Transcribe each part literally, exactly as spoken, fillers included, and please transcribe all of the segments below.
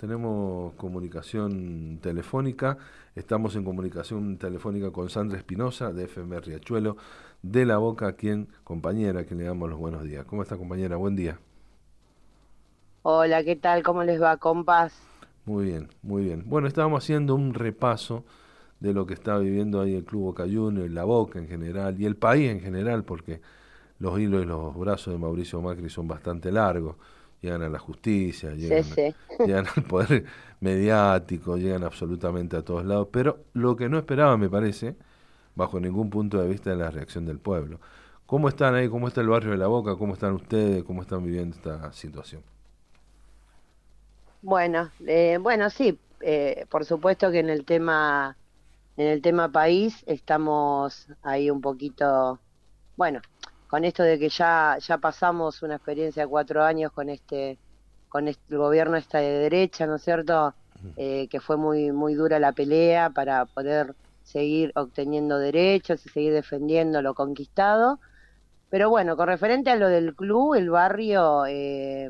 tenemos comunicación telefónica, estamos en comunicación telefónica con Sandra Espinosa de F M Riachuelo de La Boca, a quien, compañera, que le damos los buenos días. ¿Cómo está, compañera? Buen día. Hola, ¿qué tal? ¿Cómo les va, compas? Muy bien, muy bien. Bueno, estábamos haciendo un repaso de lo que está viviendo ahí el Club Boca Juniors, La Boca en general y el país en general, porque los hilos y los brazos de Mauricio Macri son bastante largos, llegan a la justicia, Sí, llegan, sí. llegan al poder mediático, llegan absolutamente a todos lados, pero lo que no esperaba, me parece, bajo ningún punto de vista, es la reacción del pueblo. ¿Cómo están ahí? ¿Cómo está el barrio de La Boca? ¿Cómo están ustedes? ¿Cómo están viviendo esta situación? Bueno, eh, bueno, sí, eh, por supuesto que en el tema, en el tema país estamos ahí un poquito, bueno, con esto de que ya, ya pasamos una experiencia de cuatro años con este, con este el gobierno está de derecha, ¿no es cierto? Eh, que fue muy, muy dura la pelea para poder seguir obteniendo derechos y seguir defendiendo lo conquistado. Pero bueno, con referente a lo del club, el barrio, eh,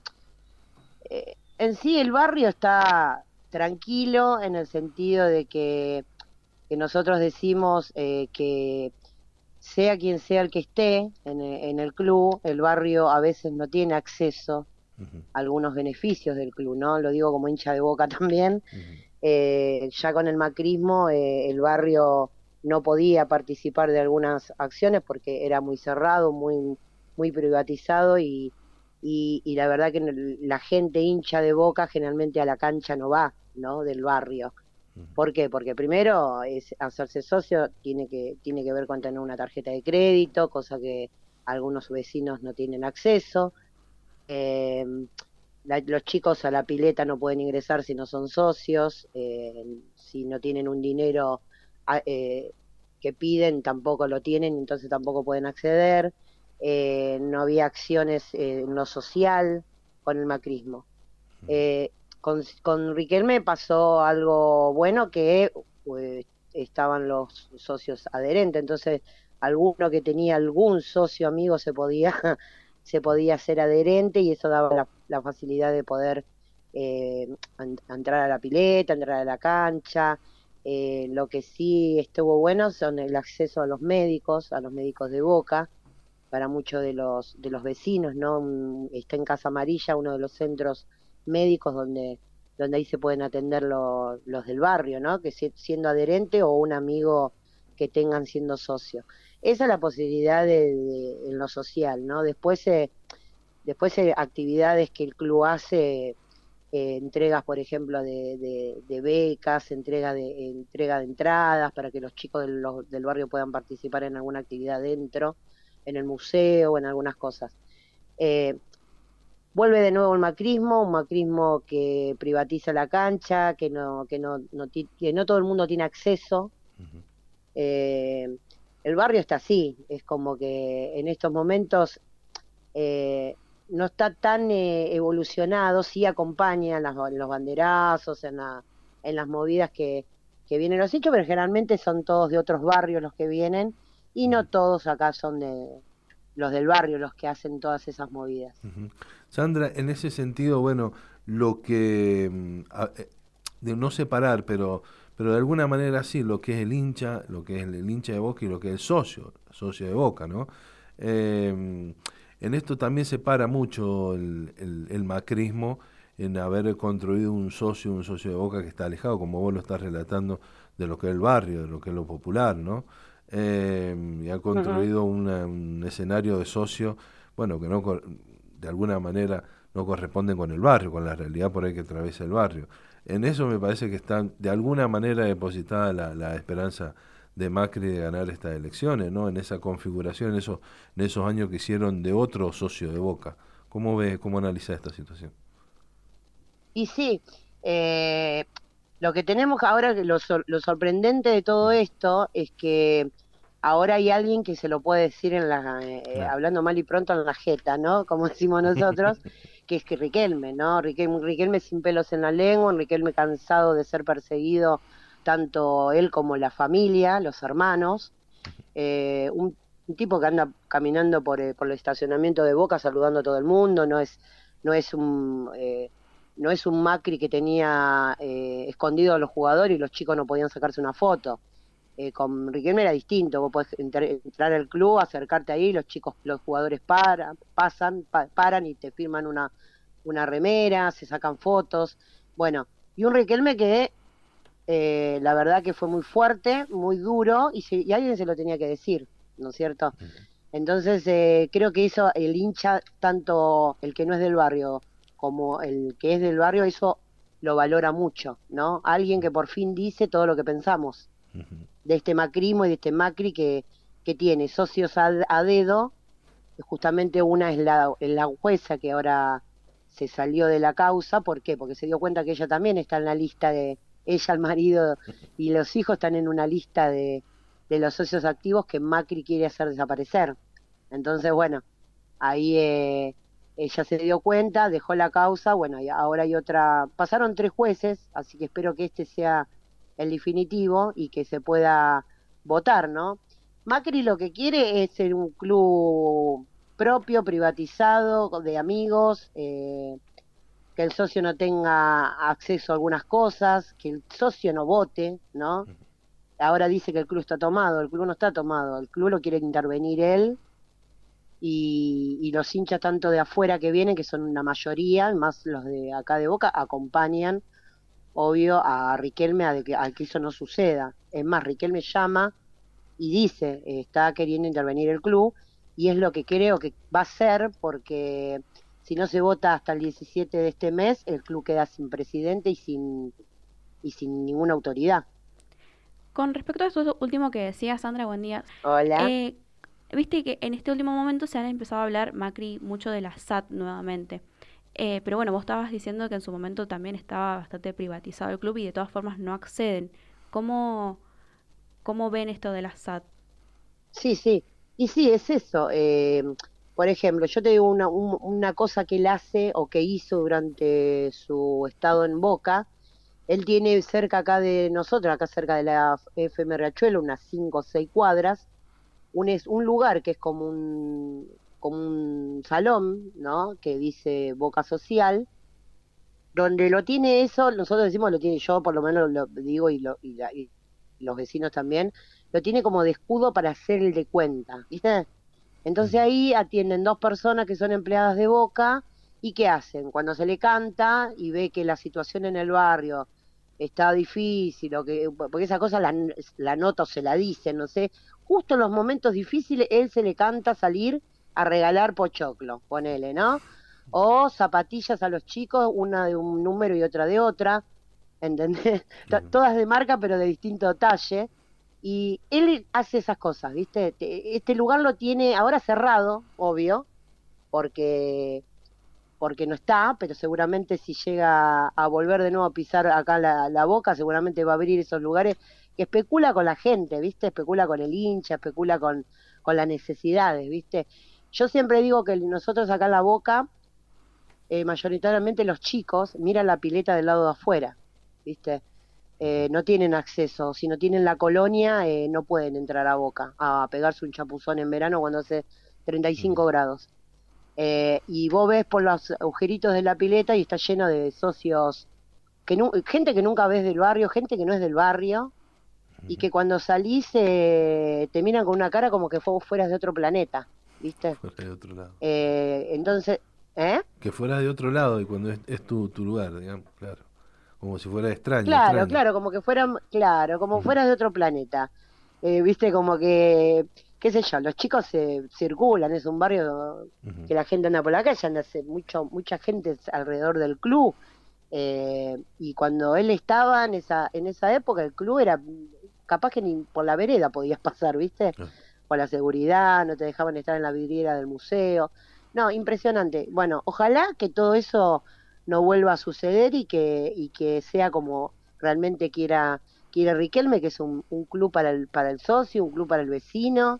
eh, en sí el barrio está tranquilo en el sentido de que, que nosotros decimos eh, que sea quien sea el que esté en, e- en el club, el barrio a veces no tiene acceso Ujú, a algunos beneficios del club, ¿no? Lo digo como hincha de Boca también. ujú, Eh, ya con el macrismo, eh, el barrio no podía participar de algunas acciones porque era muy cerrado, muy, muy privatizado y, y, y la verdad que la gente hincha de Boca generalmente a la cancha no va, ¿no? Del barrio. ujú, ¿Por qué? Porque primero es hacerse socio tiene que, tiene que ver con tener una tarjeta de crédito, cosa que algunos vecinos no tienen acceso. Eh, la- los chicos a la pileta no pueden ingresar si no son socios, eh, si no tienen un dinero a- eh, que piden, tampoco lo tienen, entonces tampoco pueden acceder. Eh, no había acciones eh, en lo social con el macrismo. Eh, con, con Riquelme pasó algo bueno que pues, estaban los socios adherentes, entonces alguno que tenía algún socio amigo se podía, se podía ser adherente y eso daba la, la facilidad de poder eh, en- entrar a la pileta, entrar a la cancha. Eh, lo que sí estuvo bueno son el acceso a los médicos, a los médicos de Boca, para muchos de los, de los vecinos, ¿no? Mm, Está en Casa Amarilla, uno de los centros médicos donde, donde ahí se pueden atender lo- los del barrio, ¿no? Que si- siendo adherente o un amigo que tengan siendo socio. Esa es la posibilidad de, de- en lo social, ¿no? Después, eh, después eh, actividades que el club hace, eh, entregas, por ejemplo, de, de, de becas, entrega de, entrega de entradas para que los chicos del, los- del barrio puedan participar en alguna actividad dentro, en el museo o en algunas cosas. Eh, Vuelve de nuevo el macrismo, un macrismo que privatiza la cancha, que no, que no, no ti- que no todo el mundo tiene acceso. ujú. Eh, el barrio está así, es como que en estos momentos eh, no está tan eh, evolucionado, sí acompaña en, las, en los banderazos, en, la, en las movidas que, que vienen los hechos, pero generalmente son todos de otros barrios los que vienen y no todos acá son de los del barrio los que hacen todas esas movidas. Ujú. Sandra, en ese sentido, bueno, lo que, mm, a- eh, de no separar, pero, pero de alguna manera sí, lo que es el hincha, lo que es el, el hincha de Boca y lo que es el socio, socio de Boca, ¿no? Eh, en esto también separa mucho el, el, el macrismo en haber construido un socio, un socio de Boca que está alejado, como vos lo estás relatando, de lo que es el barrio, de lo que es lo popular, ¿no? Eh, y ha Ujú. construido una- un escenario de socio, bueno, que no cor- de alguna manera no corresponden con el barrio, con la realidad por ahí que atraviesa el barrio. En eso me parece que está de alguna manera depositada la, la esperanza de Macri de ganar estas elecciones, ¿no? En esa configuración, en esos, en esos años que hicieron de otro socio de Boca. ¿Cómo ve, cómo analiza esta situación? Y sí, eh, lo que tenemos ahora, que lo, sor- lo sorprendente de todo esto es que ahora hay alguien que se lo puede decir en la, eh, Claro. hablando mal y pronto en la jeta, ¿no? Como decimos nosotros, que es que Riquelme, ¿no? Riquelme, Riquelme sin pelos en la lengua, Riquelme cansado de ser perseguido, tanto él como la familia, los hermanos, eh, un, un tipo que anda caminando por, eh, por el estacionamiento de Boca saludando a todo el mundo, no es, no es un... eh, no es un Macri que tenía eh, escondido a los jugadores y los chicos no podían sacarse una foto. Eh, con Riquelme era distinto, vos podés entrar, entrar al club, acercarte ahí, los chicos, los jugadores paran, pasan, pa, paran y te firman una, una remera, se sacan fotos. Bueno, y un Riquelme que eh, la verdad que fue muy fuerte, muy duro, y, se, y alguien se lo tenía que decir, ¿no es cierto? Entonces eh, creo que hizo el hincha, tanto el que no es del barrio como el que es del barrio, eso lo valora mucho, ¿no? Alguien que por fin dice todo lo que pensamos de este macrismo y de este Macri que, que tiene socios a, a dedo. Justamente una es la, la jueza que ahora se salió de la causa. ¿Por qué? Porque se dio cuenta que ella también está en la lista de, ella, el marido y los hijos están en una lista de, de los socios activos que Macri quiere hacer desaparecer. Entonces, bueno, ahí eh, ella se dio cuenta, dejó la causa, bueno, y ahora hay otra, pasaron tres jueces, así que espero que este sea el definitivo y que se pueda votar, ¿no? Macri lo que quiere es ser un club propio, privatizado, de amigos, eh, que el socio no tenga acceso a algunas cosas, que el socio no vote, ¿no? Ahora dice que el club está tomado, el club no está tomado, el club lo quiere intervenir él, y, y los hinchas tanto de afuera que vienen, que son una mayoría, más los de acá de Boca, acompañan, obvio, a Riquelme a que, a que eso no suceda. Es más, Riquelme llama y dice, eh, está queriendo intervenir el club, y es lo que creo que va a ser, porque si no se vota hasta el diecisiete de este mes, el club queda sin presidente y sin, y sin ninguna autoridad. Con respecto a eso último que decía, Sandra, buen día. Hola. Eh, Viste que en este último momento se han empezado a hablar, Macri, mucho de la S A T nuevamente. Eh, pero bueno, vos estabas diciendo que en su momento también estaba bastante privatizado el club y de todas formas no acceden. ¿Cómo, cómo ven esto de la S A T? Sí, sí, y sí, es eso. Eh, por ejemplo, yo te digo una, un, una cosa que él hace o que hizo durante su estado en Boca. Él tiene cerca acá de nosotros, acá cerca de la F M Riachuelo, unas cinco o seis cuadras, un, es, un lugar que es como un, como un salón, ¿no? Que dice Boca Social, donde lo tiene eso, nosotros decimos lo tiene, yo por lo menos lo digo y, lo, y, la, y los vecinos también, lo tiene como de escudo para hacer el de cuenta, ¿viste? Entonces ahí atienden dos personas que son empleadas de Boca. ¿Y qué hacen? Cuando se le canta y ve que la situación en el barrio está difícil, o que, porque esa cosa la, la nota o se la dicen, no sé, justo en los momentos difíciles él se le canta salir a regalar pochoclo, ponele, ¿no? O zapatillas a los chicos, una de un número y otra de otra, ¿entendés? Uh-huh. Todas de marca pero de distinto talle. Y él hace esas cosas, ¿viste? Este lugar lo tiene ahora cerrado, obvio, porque porque no está, pero seguramente si llega a volver de nuevo a pisar acá la, la Boca, seguramente va a abrir esos lugares que especula con la gente, ¿viste? Especula con el hincha, especula con, con las necesidades, ¿viste? Yo siempre digo que nosotros acá en la Boca, eh, mayoritariamente los chicos miran la pileta del lado de afuera, ¿viste? Eh, no tienen acceso, si no tienen la colonia, eh, no pueden entrar a Boca a pegarse un chapuzón en verano cuando hace treinta y cinco grados. Eh, y vos ves por los agujeritos de la pileta y está lleno de socios, que nu- gente que nunca ves del barrio, gente que no es del barrio, y que cuando salís eh, te miran con una cara como que vos fueras de otro planeta, ¿viste? Fuera de otro lado. Eh, entonces, ¿eh? Que fueras de otro lado y cuando es, es tu, tu lugar, digamos, claro. Como si fuera extraño. Claro, extraño. claro, como que fueran, claro, como uh-huh. fueras de otro planeta. Eh, ¿Viste? Como que, qué sé yo, los chicos se circulan, es un barrio uh-huh. que la gente anda por la calle, anda mucho, mucha gente alrededor del club. Eh, y cuando él estaba en esa, en esa época, el club era capaz que ni por la vereda podías pasar, ¿viste? Uh-huh. Por la seguridad, no te dejaban estar en la vidriera del museo. No, impresionante. Bueno, ojalá que todo eso no vuelva a suceder y que y que sea como realmente quiera quiere Riquelme, que es un, un club para el para el socio, un club para el vecino.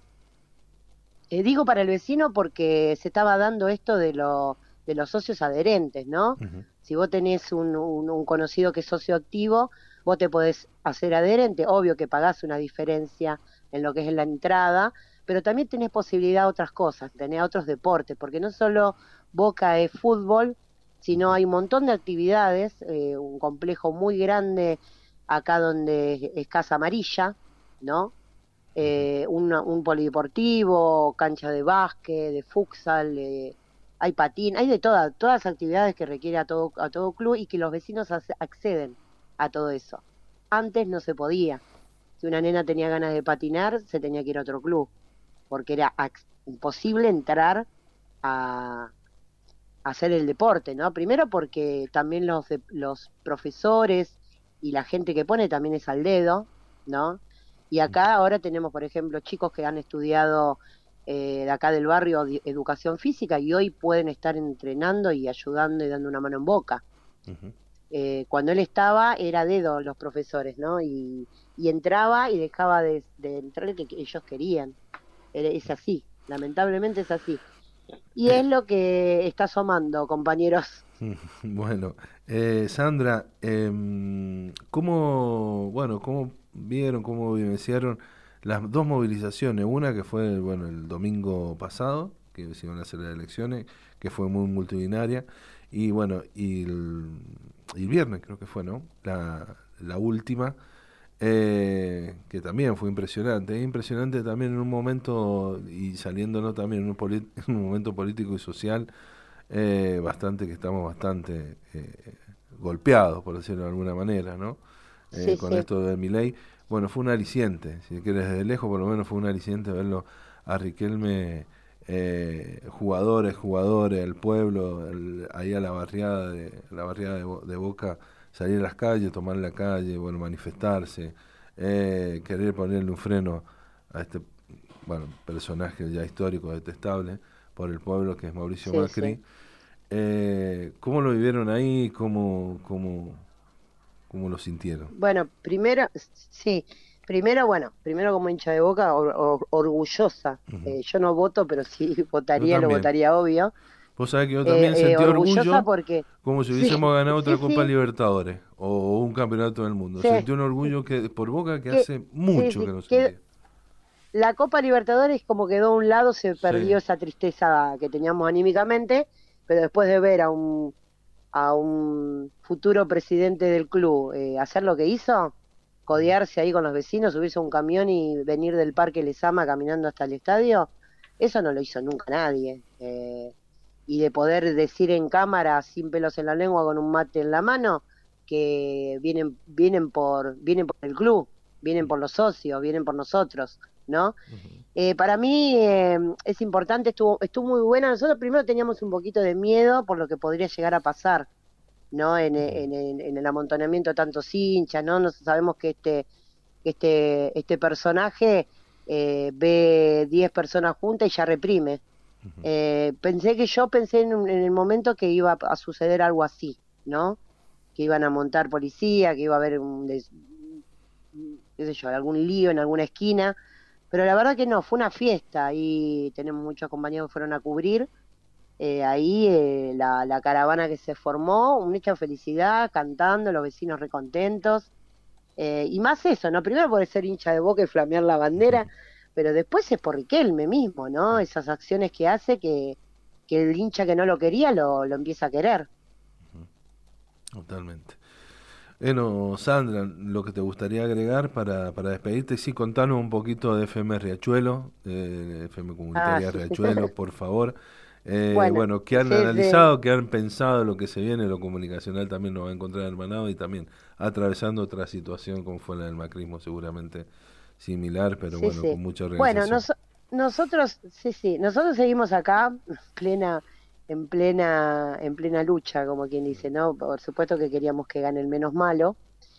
Eh, digo para el vecino porque se estaba dando esto de lo de los socios adherentes, ¿no? Uh-huh. Si vos tenés un, un, un conocido que es socio activo, vos te podés hacer adherente, obvio que pagás una diferencia en lo que es la entrada, pero también tenés posibilidad de otras cosas, tenés otros deportes, porque no solo Boca es fútbol, sino hay un montón de actividades, eh, un complejo muy grande acá donde es Casa Amarilla, ¿no? Eh, una- un polideportivo, cancha de básquet, de futsal, eh, hay patín, hay de todas, todas las actividades que requiere a todo, a todo club y que los vecinos ac- acceden a todo eso. Antes no se podía. Si una nena tenía ganas de patinar, se tenía que ir a otro club, porque era ac- imposible entrar a, a hacer el deporte, ¿no? Primero porque también los, de- los profesores y la gente que pone también es al dedo, ¿no? Y acá ahora tenemos, por ejemplo, chicos que han estudiado eh, de acá del barrio di- educación física y hoy pueden estar entrenando y ayudando y dando una mano en Boca. Ujú. Eh, cuando él estaba era a dedo los profesores, ¿no? Y, y entraba y dejaba de, de entrar el que que ellos querían. Era- Es así, lamentablemente es así. Y Eh, es lo que está asomando, compañeros. bueno, eh, Sandra, em, ¿cómo, bueno, cómo vieron, cómo vivenciaron las dos movilizaciones? Una que fue, bueno, el domingo pasado, que se iban a hacer las elecciones, que fue muy multitudinaria, y bueno, y el, y el viernes creo que fue, ¿no? La, la última, eh, que también fue impresionante, impresionante también en un momento, y saliéndonos también en un, poli- en un momento político y social eh, bastante, que estamos bastante eh, golpeados, por decirlo de alguna manera, ¿no? Eh, Sí, con sí, esto de Milei. Bueno, fue un aliciente, si quieres desde lejos, por lo menos fue un aliciente verlo a Riquelme, eh, jugadores, jugadores, el pueblo, el- ahí a la barriada de la barriada de, Bo- de Boca, salir a las calles, tomar la calle, bueno, manifestarse, eh, querer ponerle un freno a este, bueno, personaje ya histórico, detestable por el pueblo, que es Mauricio sí, sí. Macri. Eh, ¿cómo lo vivieron ahí? ¿Cómo, cómo, cómo lo sintieron? Bueno, primero, sí, primero, bueno, primero como hincha de Boca, or- or- orgullosa. Ujú. Eh, yo no voto, pero sí Yo votaría, lo también. votaría obvio. Vos sabés que yo Eh, también eh, sentí orgullosa orgullo, porque, como si sí, hubiésemos ganado otra sí, Copa sí, Libertadores o un campeonato del mundo. sí, Sentí un orgullo que por Boca que que, hace sí, mucho que sí, no que sentía. la Copa Libertadores como quedó a un lado, se Sí. perdió esa tristeza que teníamos anímicamente, pero después de ver a un, a un futuro presidente del club eh, hacer lo que hizo, codearse ahí con los vecinos, subirse a un camión y venir del Parque Lezama caminando hasta el estadio, eso no lo hizo nunca nadie. Eh, y de poder decir en cámara, sin pelos en la lengua, con un mate en la mano, que vienen, vienen por, vienen por el club, vienen por los socios, vienen por nosotros, ¿no? Ujú. Eh, para mí eh, es importante, estuvo, estuvo muy buena. Nosotros primero teníamos un poquito de miedo por lo que podría llegar a pasar, ¿no? En, en, en, en el amontonamiento de tantos hinchas, ¿no? Nos sabemos que este, este, este personaje eh, ve diez personas juntas y ya reprime. Eh, pensé que yo pensé en, un- en el momento que iba a suceder algo así, ¿no? Que iban a montar policía, que iba a haber un, des- qué sé yo, algún lío en alguna esquina, pero la verdad que no, fue una fiesta y tenemos muchos compañeros que fueron a cubrir eh, ahí eh, la, la caravana que se formó, un hecho de felicidad, cantando, los vecinos recontentos, eh, y más eso, ¿no? Primero por ser hincha de Boca y flamear la bandera, pero después es por Riquelme mismo, ¿no? Esas acciones que hace que, que el hincha que no lo quería lo, lo empieza a querer. Totalmente. Bueno, Sandra, lo que te gustaría agregar para, para despedirte, sí, contanos un poquito de F M Riachuelo, eh, F M Ah, Comunitaria sí. Riachuelo, por favor. Eh, Bueno, bueno, ¿qué han sí, sí. analizado, qué han pensado de lo que se viene? Lo comunicacional también nos va a encontrar hermanado y también atravesando otra situación como fue la del macrismo, seguramente similar, pero Sí, bueno, con sí. mucha Bueno, organización. nos- nosotros, sí, sí, nosotros seguimos acá plena, en plena, en plena lucha, como quien dice, ¿no? Por supuesto que queríamos que gane el menos malo,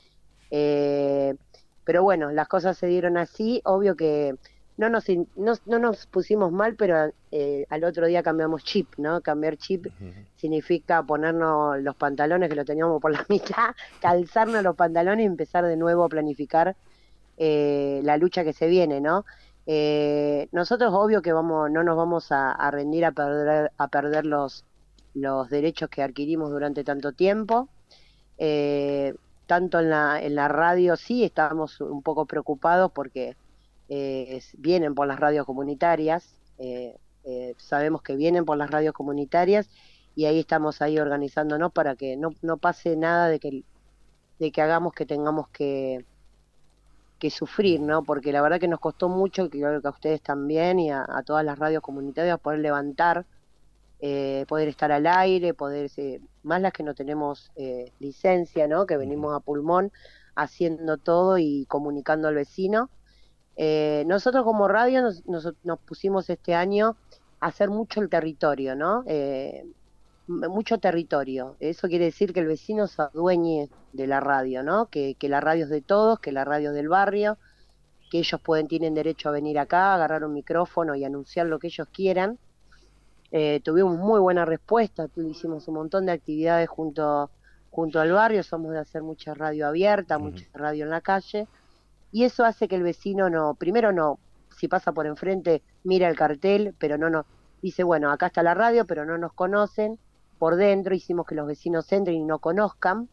eh, pero bueno, las cosas se dieron así, obvio que no nos, in- no, no nos pusimos mal, pero eh, al otro día cambiamos chip, ¿no? Cambiar chip significa ponernos los pantalones que lo teníamos por la mitad, calzarnos los pantalones y empezar de nuevo a planificar eh, la lucha que se viene, ¿no? Eh, nosotros obvio que vamos, no nos vamos a, a rendir a perder, a perder los, los derechos que adquirimos durante tanto tiempo. Eh, tanto en la, en la radio sí estábamos un poco preocupados porque eh, es- vienen por las radios comunitarias, eh, eh, sabemos que vienen por las radios comunitarias y ahí estamos ahí organizándonos para que no, no pase nada de que, de que hagamos que tengamos que, que sufrir, ¿no? Porque la verdad que nos costó mucho, que creo que a ustedes también y a, a todas las radios comunitarias, poder levantar, eh, poder estar al aire, poder, eh, más las que no tenemos eh, licencia, ¿no? Que venimos a pulmón haciendo todo y comunicando al vecino. Eh, nosotros como radio nos, nos, nos pusimos este año a hacer mucho el territorio, ¿no? Eh, mucho territorio. Eso quiere decir que el vecino se adueñe de la radio, ¿no? Que, que la radio es de todos, que la radio es del barrio, que ellos pueden, tienen derecho a venir acá, agarrar un micrófono y anunciar lo que ellos quieran. Eh, tuvimos muy buena respuesta, hicimos un montón de actividades junto, junto al barrio, somos de hacer mucha radio abierta, uh-huh. mucha radio en la calle, y eso hace que el vecino no, primero no, si pasa por enfrente, mira el cartel, pero no nos, dice, bueno, acá está la radio, pero no nos conocen, por dentro hicimos que los vecinos entren y no conozcan,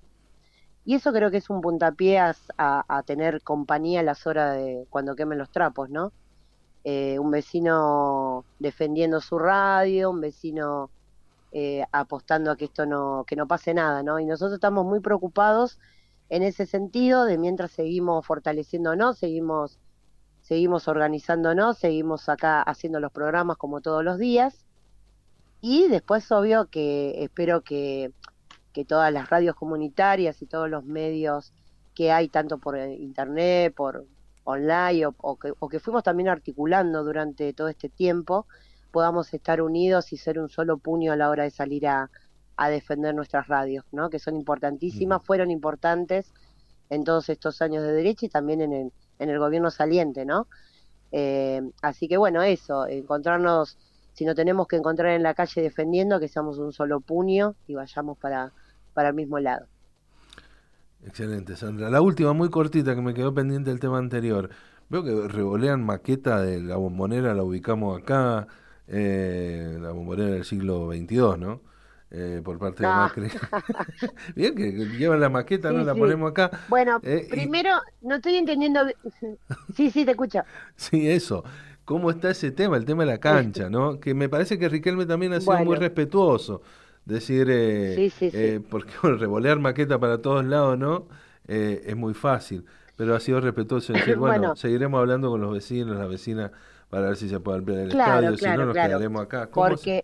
y eso creo que es un puntapié a, a, a tener compañía a las horas de cuando quemen los trapos, ¿no? Eh, un vecino defendiendo su radio, un vecino eh, apostando a que esto no, que no pase nada, ¿no? Y nosotros estamos muy preocupados en ese sentido, de mientras seguimos fortaleciéndonos, seguimos, seguimos organizándonos, seguimos acá haciendo los programas como todos los días, y después obvio que espero que, que todas las radios comunitarias y todos los medios que hay, tanto por internet, por online, o, o, que, o que fuimos también articulando durante todo este tiempo, podamos estar unidos y ser un solo puño a la hora de salir a, a defender nuestras radios, ¿no? Que son importantísimas, uh-huh. fueron importantes en todos estos años de derecha y también en el, en el gobierno saliente, ¿no? Eh, así que bueno, eso, encontrarnos, si no tenemos que encontrar en la calle defendiendo, que seamos un solo puño y vayamos para, para el mismo lado. Excelente, Sandra. La última, muy cortita, que me quedó pendiente del tema anterior. Veo que revolean maqueta de la Bombonera, la ubicamos acá, eh, la Bombonera del siglo veintidós, ¿no? Eh, por parte no. de Macri. Bien que llevan la maqueta, sí, ¿no? La sí. ponemos acá. Bueno, eh, primero, y... no estoy entendiendo... sí, sí, te escucho. Sí, eso. ¿Cómo está ese tema? El tema de la cancha, ¿no? Que me parece que Riquelme también ha sido bueno. muy respetuoso. Decir, eh, sí, sí, sí. Eh, porque bueno, revolear maqueta para todos lados, ¿no? Eh, es muy fácil, pero ha sido respetuoso decir, bueno, bueno, seguiremos hablando con los vecinos, las vecinas, para ver si se puede ampliar el claro, estadio, claro, si no nos claro. quedaremos acá. ¿Cómo porque se...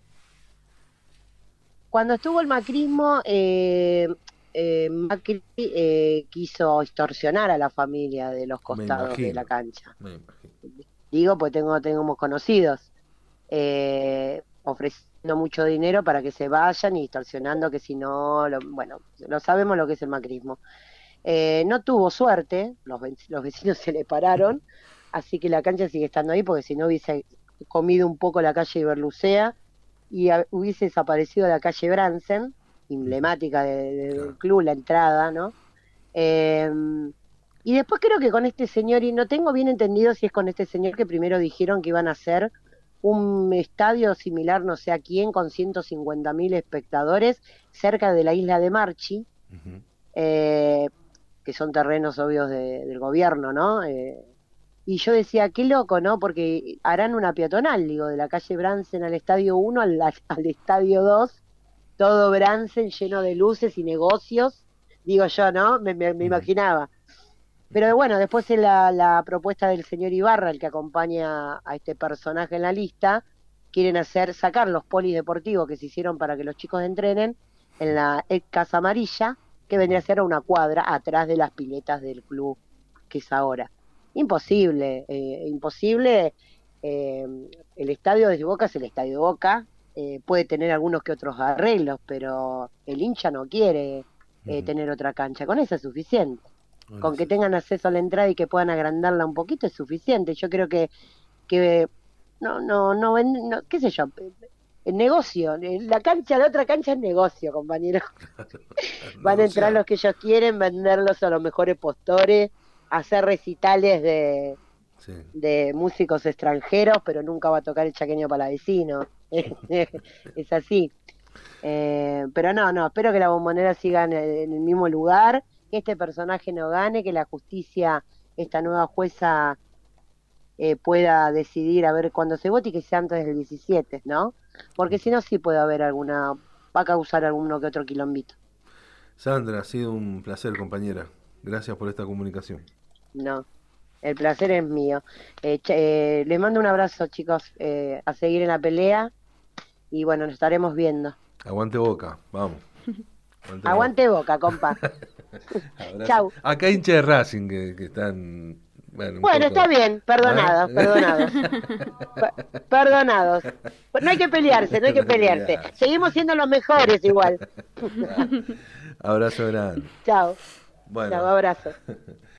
cuando estuvo el macrismo, eh, eh, Macri eh, quiso extorsionar a la familia de los costados de la cancha. Me imagino. Digo, pues tengo, tenemos conocidos. Eh, ofreciendo mucho dinero para que se vayan y distorsionando que si no, lo, bueno, lo sabemos lo que es el macrismo. Eh, no tuvo suerte, los, los vecinos se le pararon, así que la cancha sigue estando ahí, porque si no hubiese comido un poco la calle Iberlucea y a, hubiese desaparecido la calle Bransen, emblemática de, de, del club, la entrada, ¿no? Eh, y después creo que con este señor, y no tengo bien entendido si es con este señor que primero dijeron que iban a hacer un estadio similar, no sé a quién, con ciento cincuenta mil espectadores cerca de la isla de Marchi, uh-huh. eh, que son terrenos obvios de, del gobierno, ¿no? Eh, y yo decía, qué loco, ¿no? Porque harán una peatonal, digo, de la calle Bransen al estadio uno al, al estadio dos, todo Bransen lleno de luces y negocios, digo yo, ¿no? Me, me, me uh-huh. imaginaba. Pero bueno, después en la, la propuesta del señor Ibarra, el que acompaña a este personaje en la lista, quieren hacer, sacar los polideportivos que se hicieron para que los chicos entrenen en la Casa Amarilla, que vendría a ser una cuadra atrás de las piletas del club que es ahora. Imposible, eh, imposible. Eh, el estadio de Boca es el estadio de Boca, eh, puede tener algunos que otros arreglos, pero el hincha no quiere eh, uh-huh. tener otra cancha, con eso es suficiente. Bueno, con que tengan acceso a la entrada y que puedan agrandarla un poquito es suficiente. Yo creo que que no no no, no qué sé yo, el negocio, la cancha, la otra cancha es negocio, compañeros. Van a entrar los que ellos quieren, venderlos a los mejores postores, hacer recitales de sí. de músicos extranjeros, pero nunca va a tocar el Chaqueño Palavecino. Es así. Eh, pero no, no, espero que la Bombonera siga en el, en el mismo lugar, que este personaje no gane, que la justicia, esta nueva jueza, eh, pueda decidir a ver cuándo se vote y que sea antes del diecisiete, ¿no? Porque si no, sí puede haber alguna va a causar alguno que otro quilombito. Sandra, ha sido un placer, compañera. Gracias por esta comunicación. No, el placer es mío. Eh, ch- eh, les mando un abrazo, chicos, eh, a seguir en la pelea y bueno, nos estaremos viendo. Aguante Boca, vamos. Aguante Aguante Boca, compa. Abrazo. Chau. Acá hincha de Racing que, que están... Bueno, un Bueno, poco- está bien, perdonados, ¿Eh? perdonados. Per- perdonados. No hay que pelearse, no hay que pelearse. Seguimos siendo los mejores igual. Abrazo grande. Chao. Bueno, Chao, abrazo.